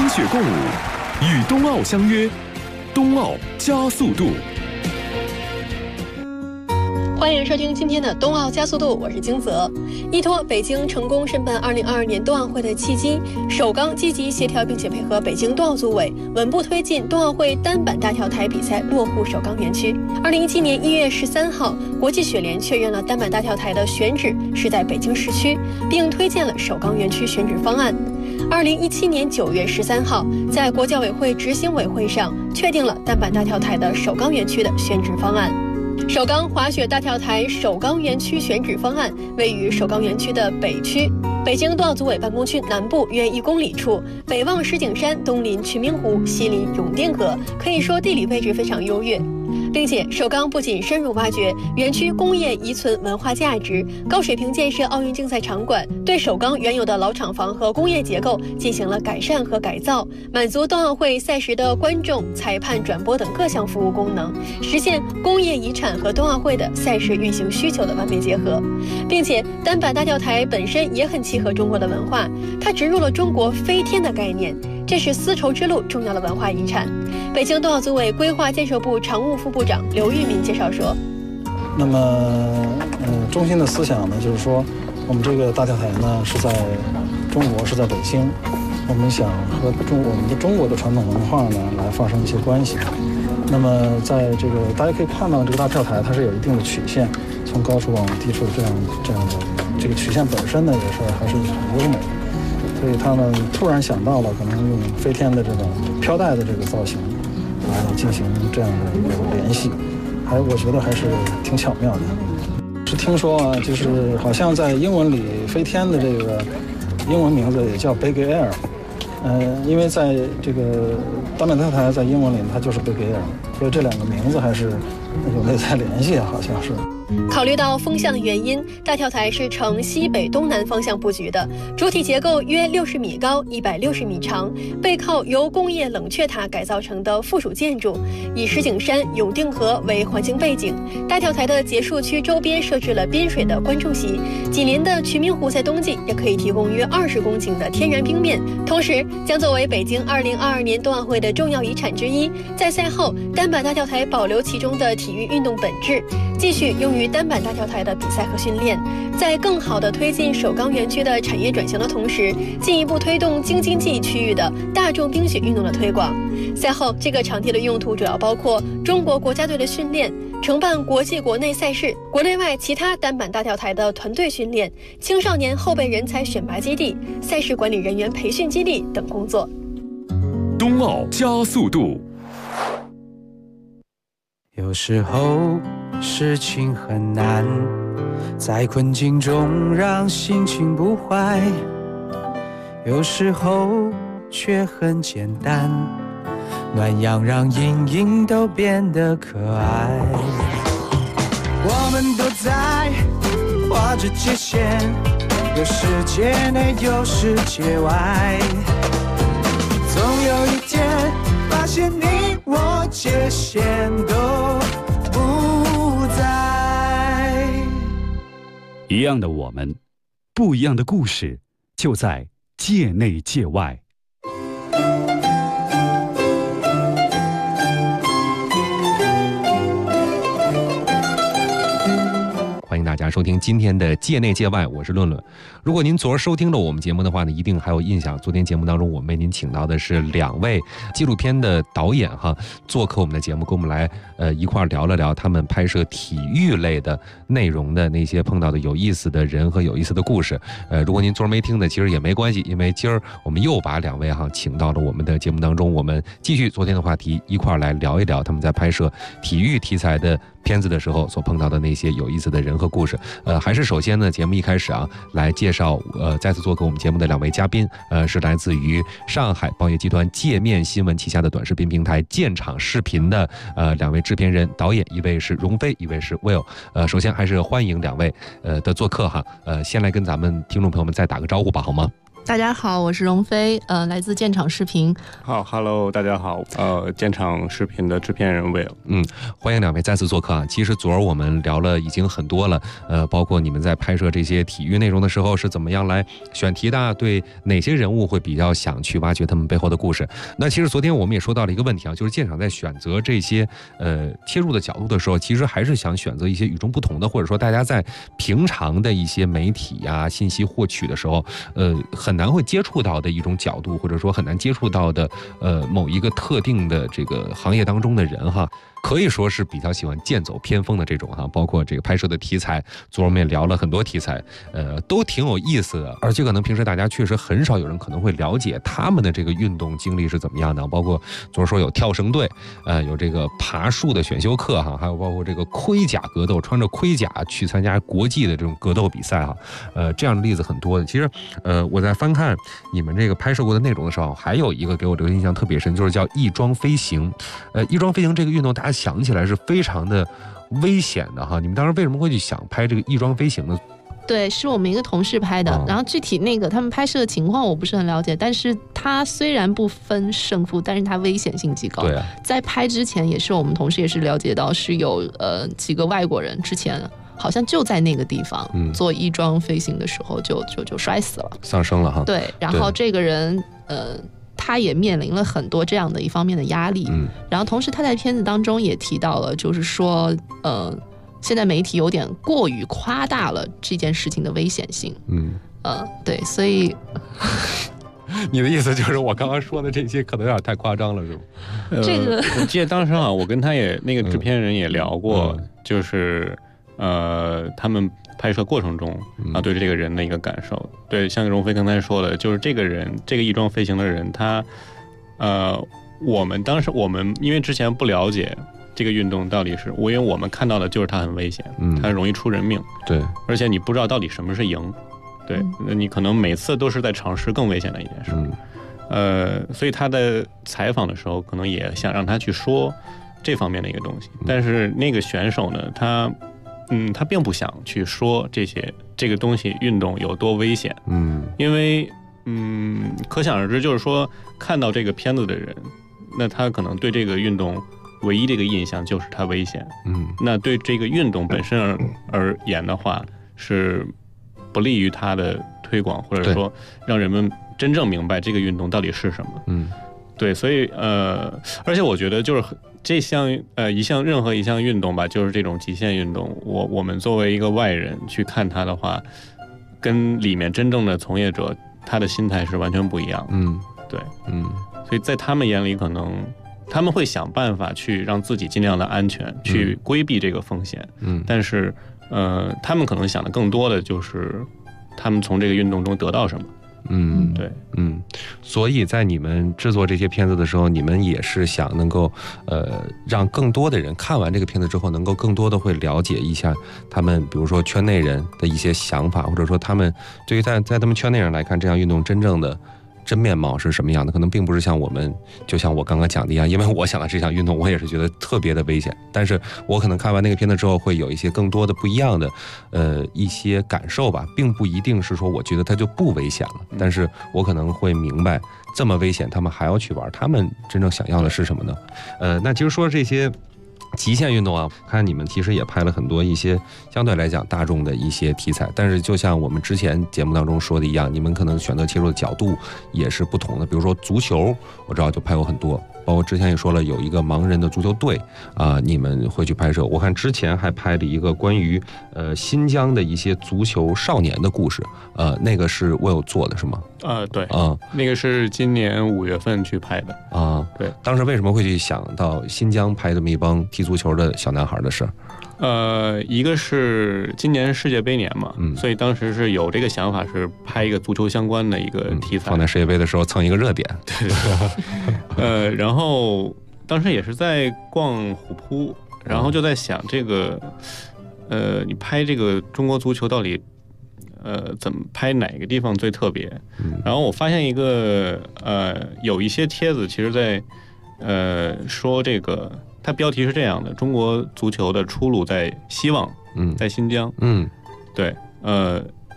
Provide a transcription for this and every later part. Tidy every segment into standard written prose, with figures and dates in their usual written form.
冰雪共舞，与冬奥相约，冬奥加速度。 欢迎收听今天的冬奥加速度，我是金泽。依托北京成功申办2022年冬奥会的契机，首钢积极协调并且配合北京冬奥组委，稳步推进冬奥会单板大跳台比赛落户首钢园区。2017年1月13号，国际雪联确认了单板大跳台的选址是在北京市区，并推荐了首钢园区选址方案。2017年9月13号，在国教委会执行委会上确定了单板大跳台的首钢园区的选址方案。首钢滑雪大跳台首钢园区选址方案位于首钢园区的北区，北京冬奥组委办公区南部约1公里处，北望石景山，东临群明湖，西临永定河，可以说地理位置非常优越。并且首钢不仅深入挖掘园区工业遗存文化价值，高水平建设奥运竞赛场馆，对首钢原有的老厂房和工业结构进行了改善和改造，满足冬奥会赛时的观众、裁判、转播等各项服务功能，实现工业遗产和冬奥会的赛事运行需求的完美结合。并且单板大跳台本身也很契合中国的文化，它植入了中国飞天的概念，这是丝绸之路重要的文化遗产。北京冬奥组委规划建设部常务副部长刘玉民介绍说， 那么中心的思想呢，就是说我们这个大跳台呢是在中国，是在北京，我们想和我们的中国的传统文化呢来发生一些关系。那么在这个大家可以看到，这个大跳台它是有一定的曲线，从高处往低处这样的，这个曲线本身呢也是还是很优美，所以他们突然想到了可能用飞天的这种飘带的这个造型来进行这样的一个联系，我觉得还是挺巧妙的。是听说啊，就是好像在英文里飞天的这个英文名字也叫 Big Air，因为在这个单板跳台在英文里它就是 Big Air， 所以这两个名字还是有内在联系，好像是。 考虑到风向的原因，大跳台是呈西北东南方向布局的，主体结构约60米高，160米长，背靠由工业冷却塔改造成的附属建筑，以石景山、永定河为环境背景。大跳台的结束区周边设置了滨水的观众席，紧邻的群明湖在冬季也可以提供约20公顷的天然冰面，同时将作为北京2022年冬奥会的重要遗产之一。在赛后，单板大跳台保留其中的体育运动本质，继续用于单板大跳台的比赛和训练，在更好地推进首钢园区的产业转型的同时，进一步推动京津冀区域的大众冰雪运动的推广。赛后，这个场地的用途主要包括中国国家队的训练，承办国际国内赛事，国内外其他单板大跳台的团队训练，青少年后备人才选拔基地，赛事管理人员培训基地等工作。 冬奥加速度。 有时候事情很难，在困境中让心情不坏，有时候却很简单，暖阳让阴影都变得可爱。我们都在画着界限，有世界内有世界外，总有一天发现你我界限都不在。 一样的我们，不一样的故事，就在界内界外。 欢迎大家收听今天的界内界外，我是论论。如果您昨儿收听了我们节目的话呢，一定还有印象，昨天节目当中我们为您请到的是2位纪录片的导演做客我们的节目，跟我们来一块聊了聊他们拍摄体育类的内容的那些碰到的有意思的人和有意思的故事。如果您昨儿没听的，其实也没关系，因为今儿我们又把2位请到了我们的节目当中，我们继续昨天的话题，一块来聊一聊他们在拍摄体育题材的片子的时候所碰到的那些有意思的人和故事。还是首先呢，节目一开始来介绍再次做客我们节目的2位嘉宾，是来自于上海报业集团界面新闻旗下的短视频平台建厂视频的2位制片人导演，一位是荣飞，一位是 Will。首先还是欢迎2位的做客先来跟咱们听众朋友们再打个招呼吧，好吗？ 大家好，我是荣飞，来自建厂视频。 好 ，Hello， 大家好，建厂视频的制片人 Will。 欢迎两位再次做客啊。其实昨儿我们聊了已经很多了，包括你们在拍摄这些体育内容的时候是怎么样来选题的，对哪些人物会比较想去挖掘他们背后的故事。那其实昨天我们也说到了一个问题啊，就是建厂在选择这些切入的角度的时候，其实还是想选择一些与众不同的，或者说大家在平常的一些媒体呀、信息获取的时候，很难会接触到的一种角度，或者说很难接触到的某一个特定的这个行业当中的人哈。可以说是比较喜欢剑走偏锋的这种哈，包括这个拍摄的题材，昨儿我们也聊了很多题材，都挺有意思的，而且可能平时大家确实很少有人可能会了解他们的这个运动经历是怎么样的，包括昨儿说有跳绳队，有这个爬树的选修课哈，还有包括这个盔甲格斗，穿着盔甲去参加国际的这种格斗比赛哈，这样的例子很多的。其实，我在翻看你们这个拍摄过的内容的时候，还有一个给我留印象特别深，就是叫翼装飞行。翼装飞行这个运动，大家想起来是非常的危险的哈。你们当时为什么会去想拍这个翼装飞行呢？ 对，是我们一个同事拍的，然后具体那个他们拍摄的情况我不是很了解，但是他虽然不分胜负，但是他危险性极高。 对啊， 在拍之前也是我们同事也是了解到是有几个外国人之前好像就在那个地方做翼装飞行的时候就摔死了， 丧生了哈。 对，然后这个人他也面临了很多这样的一方面的压力，然后同时他在片子当中也提到了，就是说现在媒体有点过于夸大了这件事情的危险性，对，所以你的意思就是我刚刚说的这些可能有点太夸张了，是吗？ 这个我记得当时我跟他也那个制片人也聊过，就是他们拍摄过程中对这个人的一个感受。对，像荣飞刚才说的，就是这个人，这个翼装飞行的人，他我们因为之前不了解这个运动到底是，因为我们看到的就是它很危险，它容易出人命， 对， 而且你不知道到底什么是赢，对，那你可能每次都是在尝试更危险的一件事，所以他在采访的时候可能也想让他去说这方面的一个东西，但是那个选手呢，他并不想去说这个东西运动有多危险，因为可想而知，就是说看到这个片子的人，那他可能对这个运动唯一的一个印象就是它危险，那对这个运动本身而言的话，是不利于它的推广，或者说让人们真正明白这个运动到底是什么。对，所以而且我觉得就是这项任何一项运动吧，就是这种极限运动，我们作为一个外人去看它的话，跟里面真正的从业者他的心态是完全不一样的。对，所以在他们眼里，可能他们会想办法去让自己尽量的安全，去规避这个风险。但是他们可能想的更多的就是他们从这个运动中得到什么。对， 所以在你们制作这些片子的时候，你们也是想能够让更多的人看完这个片子之后，能够更多的会了解一下他们，比如说圈内人的一些想法，或者说他们对于在他们圈内人来看，这项运动真正的真面貌是什么样的，可能并不是像我们，就像我刚刚讲的一样，因为我想的这项运动，我也是觉得特别的危险，但是我可能看完那个片子之后，会有一些更多的不一样的一些感受吧，并不一定是说我觉得它就不危险了，但是我可能会明白这么危险他们还要去玩，他们真正想要的是什么呢？那其实说这些极限运动啊，看你们其实也拍了很多一些相对来讲大众的一些题材，但是就像我们之前节目当中说的一样，你们可能选择切入的角度也是不同的。比如说足球，我知道就拍过很多，包括之前也说了有一个盲人的足球队你们会去拍摄。我看之前还拍了一个关于新疆的一些足球少年的故事，那个是Will做的是吗？ 对，那个是今年5月份去拍的对。 当时为什么会去想到新疆拍这么一帮踢足球的小男孩的事？ 一个是今年世界杯年嘛，所以当时是有这个想法，是拍一个足球相关的一个题材， 放在世界杯的时候蹭一个热点。 对，然后当时也是在逛虎扑，然后就在想这个，你拍这个中国足球到底，怎么拍哪个地方最特别？然后我发现一个，有一些帖子其实在，说这个。它标题是这样的：中国足球的出路在希望，在新疆。对，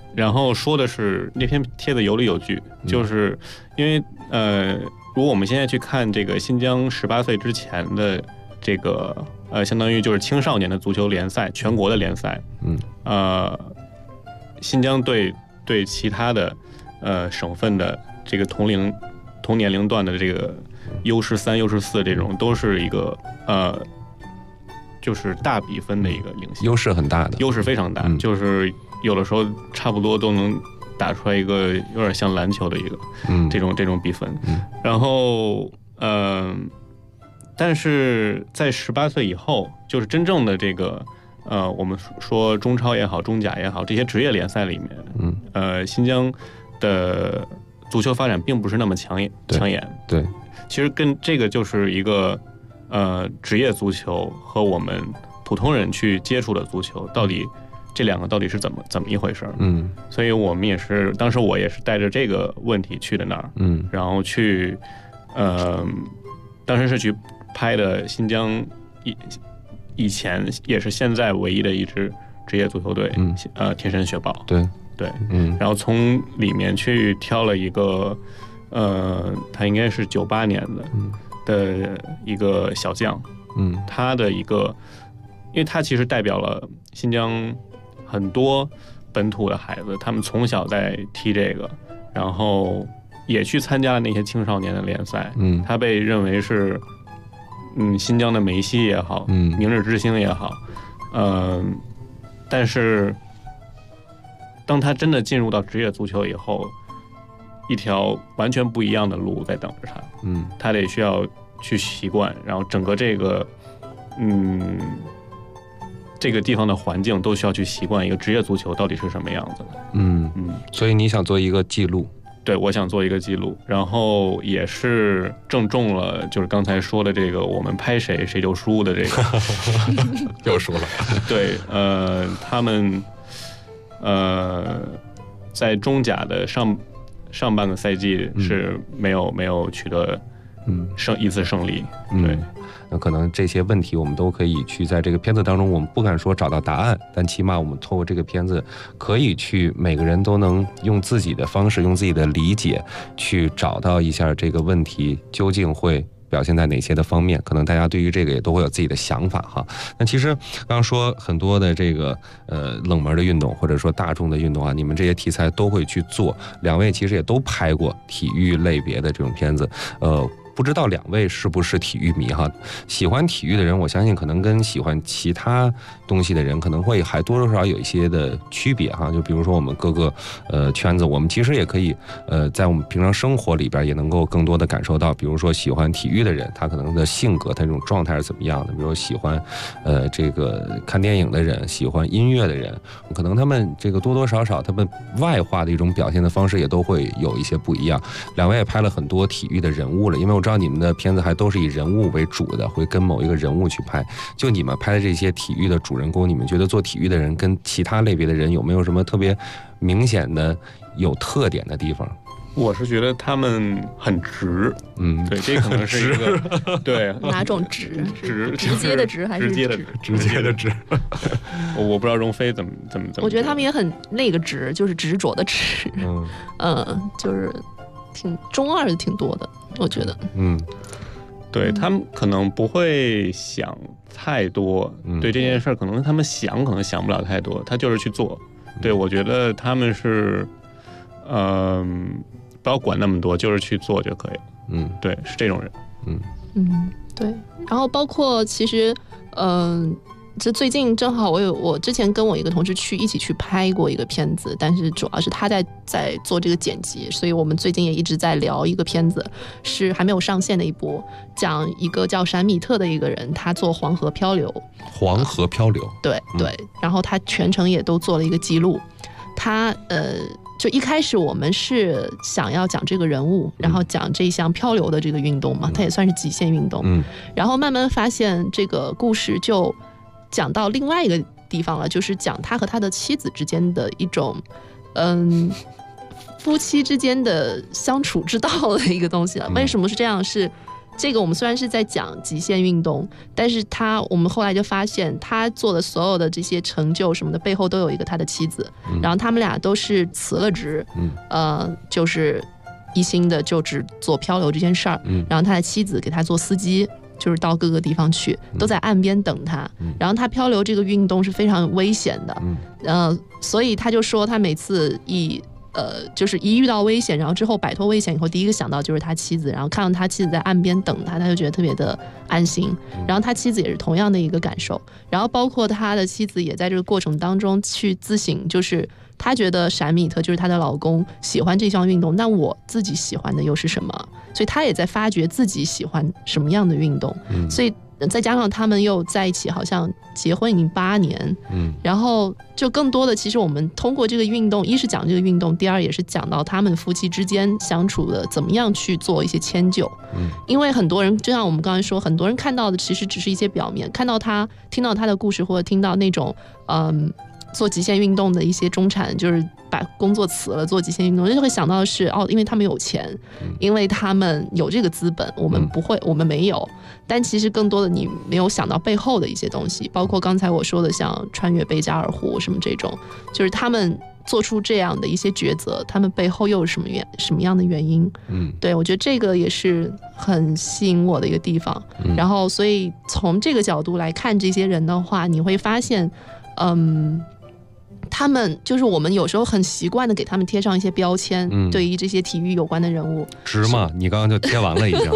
然后说的是那篇帖子有理有据，就是因为如果我们现在去看这个新疆18岁之前的这个相当于就是青少年的足球联赛，全国的联赛，新疆对其他的省份的这个同年龄段的这个U13、U14这种都是一个就是大比分的一个领先， 优势很大的， 优势非常大，就是有的时候差不多都能打出来一个有点像篮球的一个这种比分，然后但是在18岁以后，就是真正的这个我们说中超也好，中甲也好，这些职业联赛里面，新疆的足球发展并不是那么抢眼。 对， 其实跟这个就是一个职业足球和我们普通人去接触的足球，到底这两个到底是怎么一回事？所以我们也是，当时我也是带着这个问题去的那儿，然后去，当时是去拍的新疆以前也是现在唯一的一支职业足球队，天山雪豹，对，然后从里面去挑了一个，他应该是98年的一个小将，他的一个，因为他其实代表了新疆很多本土的孩子，他们从小在踢这个，然后也去参加了那些青少年的联赛，他被认为是新疆的梅西也好，明日之星也好，但是当他真的进入到职业足球以后，一条完全不一样的路在等着他，他得需要去习惯，然后整个这个这个地方的环境都需要去习惯一个职业足球到底是什么样子的。 所以你想做一个记录？ 对，我想做一个记录，然后也是正中了就是刚才说的这个我们拍谁就输的这个又输了。 对，他们在中甲的上半个赛季是没有取得一次胜利。对， 那可能这些问题我们都可以去在这个片子当中，我们不敢说找到答案，但起码我们透过这个片子可以去每个人都能用自己的方式，用自己的理解去找到一下这个问题究竟会表现在哪些的方面，可能大家对于这个也都会有自己的想法哈。那其实刚刚说很多的这个冷门的运动或者说大众的运动啊，你们这些题材都会去做，两位其实也都拍过体育类别的这种片子，不知道两位是不是体育迷哈？喜欢体育的人，我相信可能跟喜欢其他东西的人可能会还多多少少有一些的区别哈。就比如说我们各个圈子，我们其实也可以在我们平常生活里边也能够更多的感受到，比如说喜欢体育的人，他可能的性格，他这种状态是怎么样的？比如说喜欢这个看电影的人，喜欢音乐的人，可能他们这个多多少少他们外化的一种表现的方式也都会有一些不一样。两位也拍了很多体育的人物了，因为我知道你们的片子还都是以人物为主的，会跟某一个人物去拍。就你们拍的这些体育的主人公，你们觉得做体育的人跟其他类别的人有没有什么特别明显的有特点的地方？ 我是觉得他们很直，对，这可能是一个对哪种直？ 直接的直还是直接的直？我不知道荣飞怎么。 我觉得他们也很那个直，就是执着的直，就是挺中二的，挺多的，我觉得。 对，他们可能不会想太多，对这件事可能他们可能想不了太多，他就是去做。对，我觉得他们是，不要管那么多，就是去做就可以了。对，是这种人。 对。然后包括其实，这最近正好我之前跟我一个同事一起去拍过一个片子，但是主要是他在做这个剪辑，所以我们最近也一直在聊一个片子，是还没有上线的一部，讲一个叫闪米特的一个人，他做黄河漂流。 黄河漂流， 对，然后他全程也都做了一个记录。他就一开始我们是想要讲这个人物，然后讲这项漂流的这个运动嘛，它也算是极限运动。然后慢慢发现这个故事就讲到另外一个地方了，就是讲他和他的妻子之间的一种夫妻之间的相处之道的一个东西了。为什么是这样？是这个我们虽然是在讲极限运动，但是我们后来就发现他做的所有的这些成就什么的背后都有一个他的妻子，然后他们俩都是辞了职，就是一心的就只做漂流这件事儿，然后他的妻子给他做司机，就是到各个地方去，都在岸边等他。然后他漂流这个运动是非常危险的，所以他就说他每次就是一遇到危险，然后之后摆脱危险以后，第一个想到就是他妻子，然后看到他妻子在岸边等他，他就觉得特别的安心。然后他妻子也是同样的一个感受，然后包括他的妻子也在这个过程当中去自省，就是他觉得闪米特就是他的老公喜欢这项运动，那我自己喜欢的又是什么？所以他也在发掘自己喜欢什么样的运动。所以再加上他们又在一起，好像结婚已经8年，然后就更多的，其实我们通过这个运动，一是讲这个运动，第二也是讲到他们夫妻之间相处的怎么样去做一些迁就。因为很多人就像我们刚才说，很多人看到的其实只是一些表面，看到他听到他的故事，或者听到那种做极限运动的一些中产，就是把工作辞了做极限运动，就会想到的是因为他们有钱，因为他们有这个资本，我们不会，我们没有。但其实更多的你没有想到背后的一些东西，包括刚才我说的像穿越贝加尔湖什么这种，就是他们做出这样的一些抉择，他们背后又有什么样的原因？对，我觉得这个也是很吸引我的一个地方。然后所以从这个角度来看这些人的话，你会发现他们就是我们有时候很习惯的给他们贴上一些标签，对于这些体育有关的人物， 值吗？你刚刚就贴完了已经。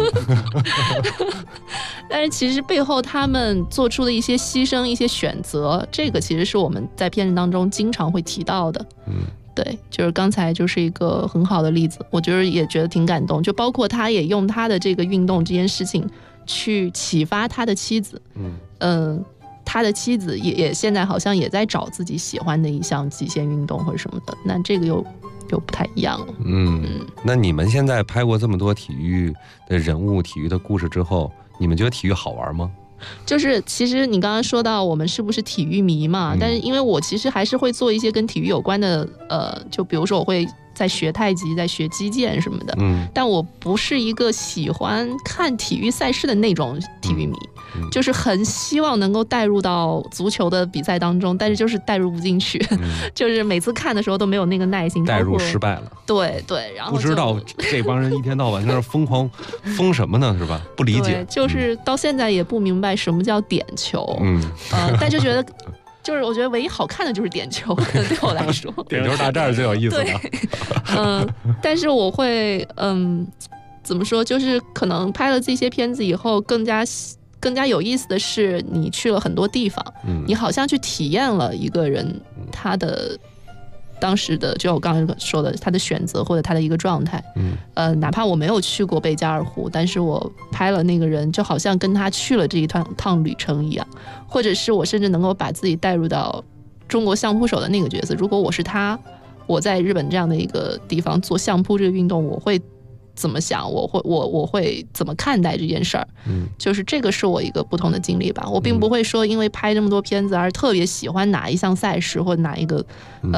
但是其实背后他们做出的一些牺牲、一些选择，这个其实是我们在片子当中经常会提到的。对，就是刚才就是一个很好的例子，我觉得也觉得挺感动。就包括他也用他的这个运动这件事情去启发他的妻子。他的妻子也现在好像也在找自己喜欢的一项极限运动或者什么的，那这个又不太一样了。 那你们现在拍过这么多体育的人物、体育的故事之后，你们觉得体育好玩吗？ 就是其实你刚刚说到我们是不是体育迷嘛，但是因为我其实还是会做一些跟体育有关的就比如说我会在学太极，在学击剑什么的，但我不是一个喜欢看体育赛事的那种体育迷，就是很希望能够带入到足球的比赛当中，但是就是带入不进去，就是每次看的时候都没有那个耐心， 带入失败了。 对，然后不知道这帮人一天到晚在那疯狂疯什么呢，是吧？不理解， 就是到现在也不明白什么叫点球，但就觉得。就是我觉得唯一好看的就是点球，可能对我来说， 点球大战是最有意思的。 但是我会怎么说？就是可能拍了这些片子以后，更加有意思的是，你去了很多地方，你好像去体验了一个人他的当时的，就我刚才说的，他的选择或者他的一个状态。哪怕我没有去过贝加尔湖，但是我拍了那个人，就好像跟他去了这一趟旅程一样，或者是我甚至能够把自己带入到中国相扑手的那个角色。如果我是他，我在日本这样的一个地方做相扑这个运动，我会怎么想？我会怎么看待这件事儿？就是这个是我一个不同的经历吧。我并不会说因为拍这么多片子而特别喜欢哪一项赛事或哪一个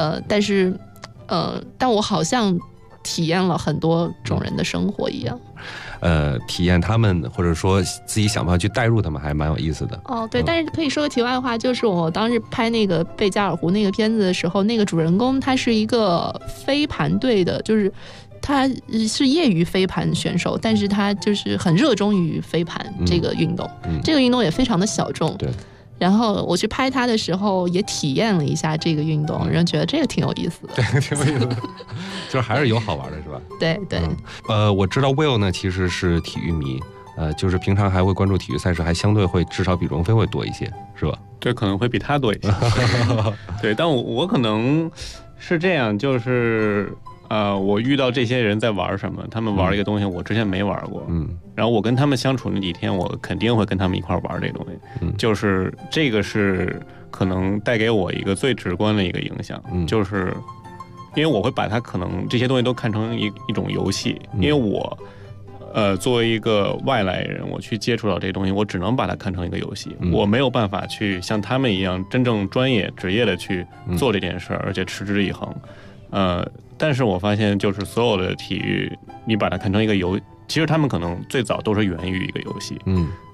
但我好像体验了很多种人的生活一样。 体验他们，或者说自己想办法去带入他们，还蛮有意思的。 对，但是可以说个题外话，就是我当时拍那个贝加尔湖那个片子的时候，那个主人公他是一个飞盘队的，就是他是业余飞盘选手，但是他就是很热衷于飞盘这个运动，这个运动也非常的小众。 对。 然后我去拍他的时候，也体验了一下这个运动，然后觉得这个挺有意思的。 对，挺有意思的，就是还是有好玩的，是吧？ 对。 我知道 Will 呢其实是体育迷，就是平常还会关注体育赛事，还相对会至少比荣飞会多一些，是吧？ 对，可能会比他多一些。对，但我可能是这样，就是我遇到这些人在玩什么，他们玩一个东西我之前没玩过，然后我跟他们相处那几天，我肯定会跟他们一块玩这个东西，就是这个是可能带给我一个最直观的一个影响，就是因为我会把它可能这些东西都看成一种游戏，因为我作为一个外来人，我去接触到这些东西，我只能把它看成一个游戏，我没有办法去像他们一样真正专业职业的去做这件事，而且持之以恒。但是我发现就是所有的体育，你把它看成一个其实他们可能最早都是源于一个游戏，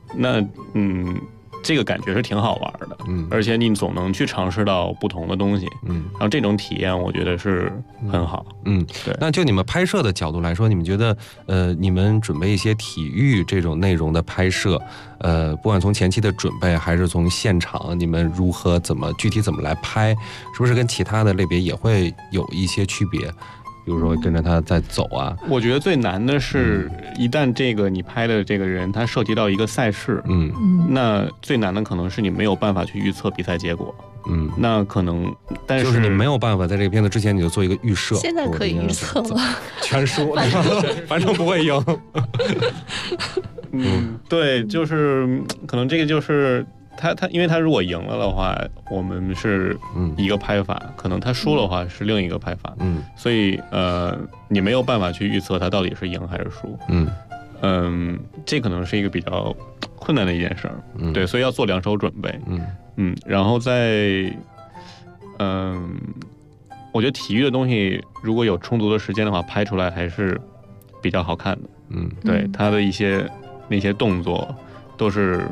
这个感觉是挺好玩的，而且你总能去尝试到不同的东西，然后这种体验我觉得是很好， 对。那就你们拍摄的角度来说，你们觉得你们准备一些体育这种内容的拍摄，不管从前期的准备还是从现场，你们如何具体怎么来拍，是不是跟其他的类别也会有一些区别？比如说跟着他在走啊， 我觉得最难的是，一旦这个你拍的这个人他涉及到一个赛事，那最难的可能是你没有办法去预测比赛结果，那可能，但是就是你没有办法在这个片子之前你就做一个预设。 现在可以预测了， 全输，反正不会赢。 对，就是可能这个就是他，因为他如果赢了的话，我们是一个拍法，可能他输的话是另一个拍法，所以你没有办法去预测他到底是赢还是输，这可能是一个比较困难的一件事儿，对，所以要做2手准备，然后我觉得体育的东西如果有充足的时间的话，拍出来还是比较好看的，对，他的那些动作都是。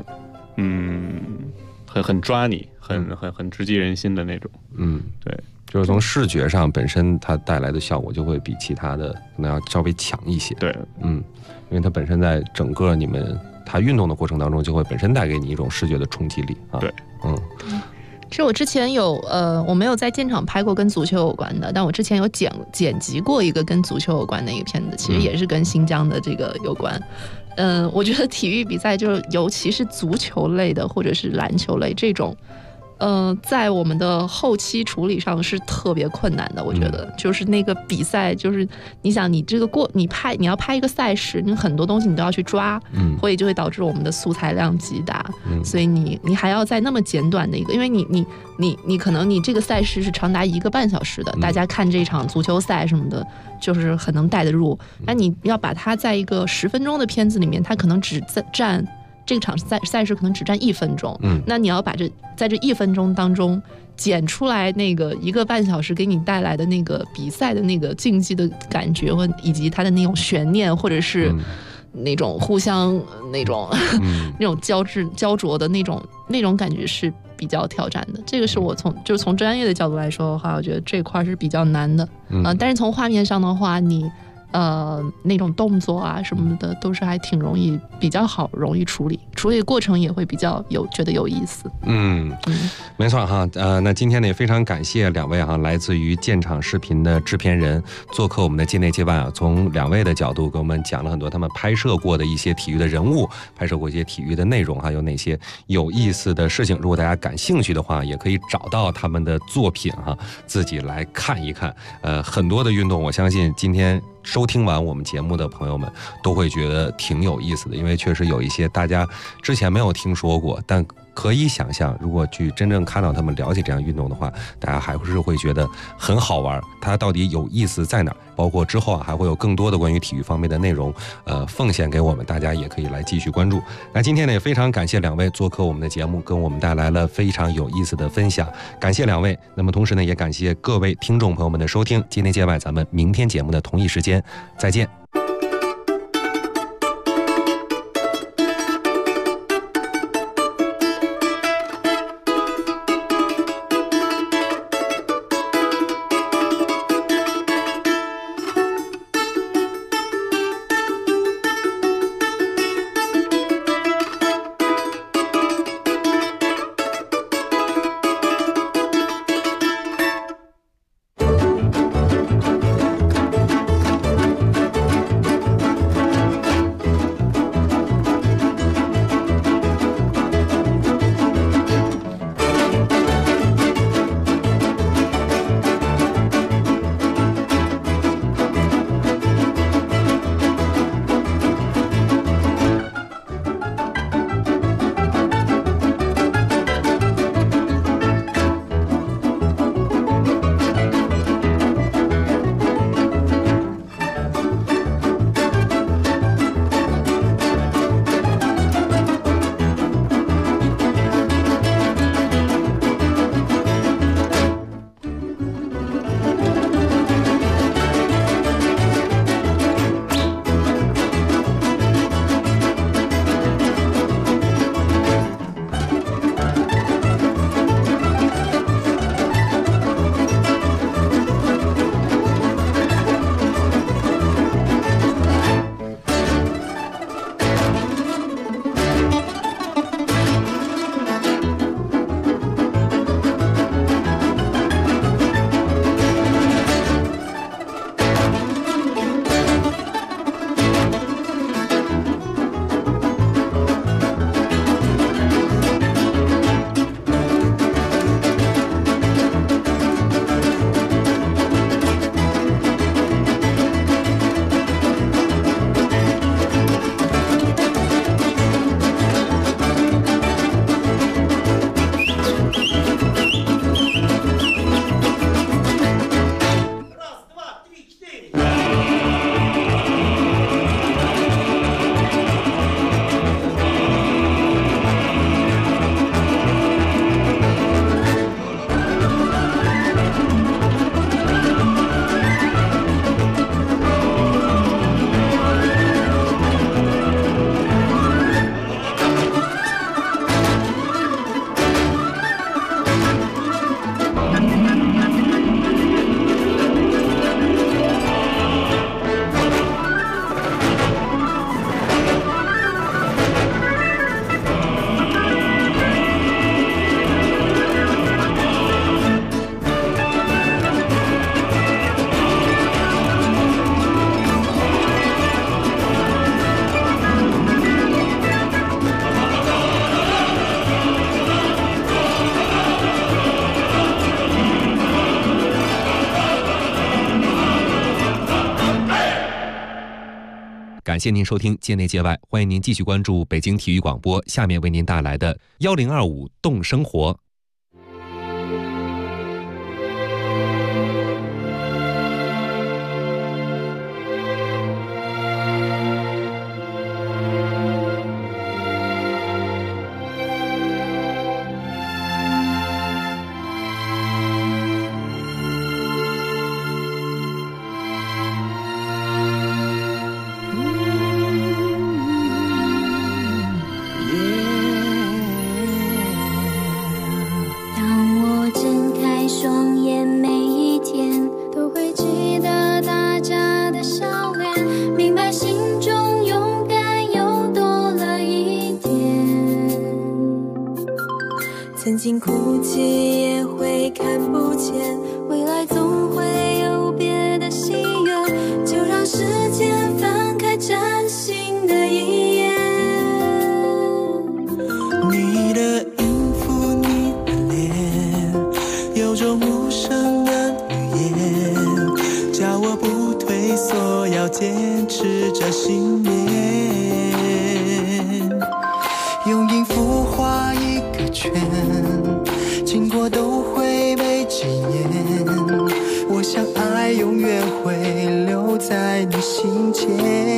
很抓你，很直击人心的那种。对， 就是从视觉上本身它带来的效果就会比其他的可能要稍微强一些。 对， 因为它本身在整个它运动的过程当中，就会本身带给你一种视觉的冲击力啊。 对， 其实我之前我没有在现场拍过跟足球有关的，但我之前有剪辑过一个跟足球有关的一个片子，其实也是跟新疆的这个有关。我觉得体育比赛就是尤其是足球类的或者是篮球类这种，在我们的后期处理上是特别困难的。我觉得就是那个比赛，就是你想你这个你要拍一个赛事，你很多东西你都要去抓，所以就会导致我们的素材量极大，所以你还要在那么简短的一个，因为你可能你这个赛事是长达1个半小时的，大家看这场足球赛什么的，就是很能带得入。那你要把它在一个10分钟的片子里面，它可能只占这场赛事可能只占1分钟，那你要把在这1分钟当中剪出来那个1个半小时给你带来的那个比赛的那个竞技的感觉，以及它的那种悬念，或者是那种互相那种焦灼的那种感觉是比较挑战的。这个是我从专业的角度来说的话，我觉得这块是比较难的。但是从画面上的话，你那种动作啊什么的都是还挺比较容易处理过程也会比较觉得有意思。 没错哈。那今天呢也非常感谢2位哈，来自于建厂视频的制片人做客我们的界内界外啊，从2位的角度给我们讲了很多他们拍摄过的一些体育的人物，拍摄过一些体育的内容，还有哪些有意思的事情。如果大家感兴趣的话，也可以找到他们的作品哈，自己来看一看。很多的运动，我相信今天收听完我们节目的朋友们都会觉得挺有意思的，因为确实有一些大家之前没有听说过，但可以想象，如果去真正看到他们了解这样运动的话，大家还是会觉得很好玩。它到底有意思在哪儿？包括之后还会有更多的关于体育方面的内容，奉献给我们，大家也可以来继续关注。那今天呢，也非常感谢2位做客我们的节目，跟我们带来了非常有意思的分享，感谢2位。那么同时呢，也感谢各位听众朋友们的收听。界内界外，咱们明天节目的同一时间再见。 感谢您收听界内界外，欢迎您继续关注北京体育广播，下面为您带来的1025动生活。 曾经哭泣也会看不见，未来总会有别的心愿，就让时间翻开崭新的一页。 你的音符，你的脸，有种无声的语言，叫我不退缩，要坚持着信念。用音符画一个圈，经过都会被纪念。我想爱永远会留在你心间。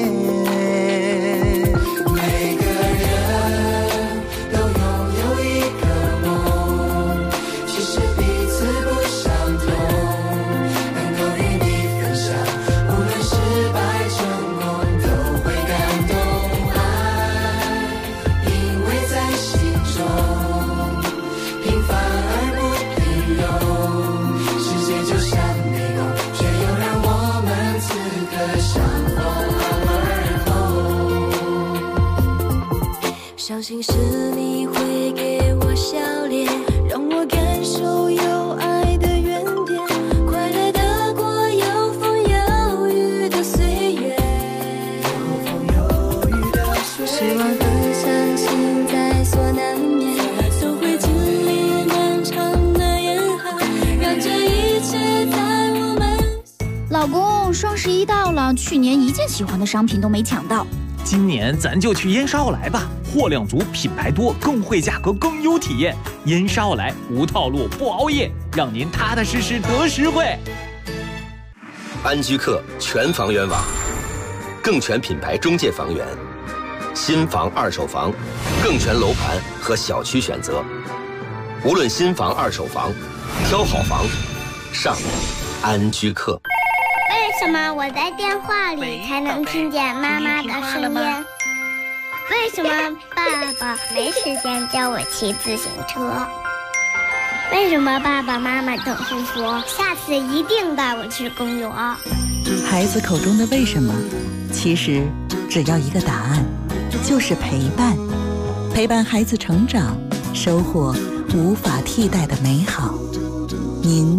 每个人都拥有一个梦，其实彼此不相同，能够与你分享，无论失败成功都会感动。爱因为在心中平凡而不平庸，世界就像迷宫，却又让我们此刻相逢而后。相信是你会给我笑脸，让我感受有爱的原点，快乐的过有风有雨的岁月。希望和相信在所难免，都会经历漫长的严寒，让这一切在我们。 老公，双11到了，去年一件喜欢的商品都没抢到。 今年咱就去燕莎奥莱吧，货量足，品牌多，更惠价格，更优体验。燕莎奥莱无套路不熬夜，让您踏踏实实得实惠。 安居客全房源网，更全品牌中介房源，新房二手房，更全楼盘和小区选择。无论新房二手房，挑好房上安居客。 为什么我在电话里才能听见妈妈的声音？为什么爸爸没时间教我骑自行车？为什么爸爸妈妈总是说下次一定带我去公园？ 孩子口中的为什么，其实只要一个答案，就是陪伴。陪伴孩子成长，收获无法替代的美好。您